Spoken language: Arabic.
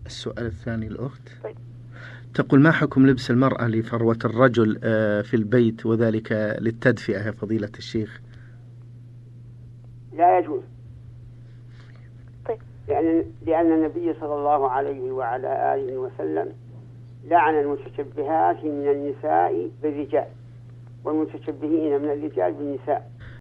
السؤال الثاني الأخت. طيب. تقول: ما حكم لبس المرأة لفروة الرجل في البيت وذلك للتدفئة يا فضيلة الشيخ؟ لا يجوز. طيب. لأن النبي صلى الله عليه وعلى آله وسلم لعن المتشبهات من النساء بالرجال والمتشبهين من الرجال بالنساء.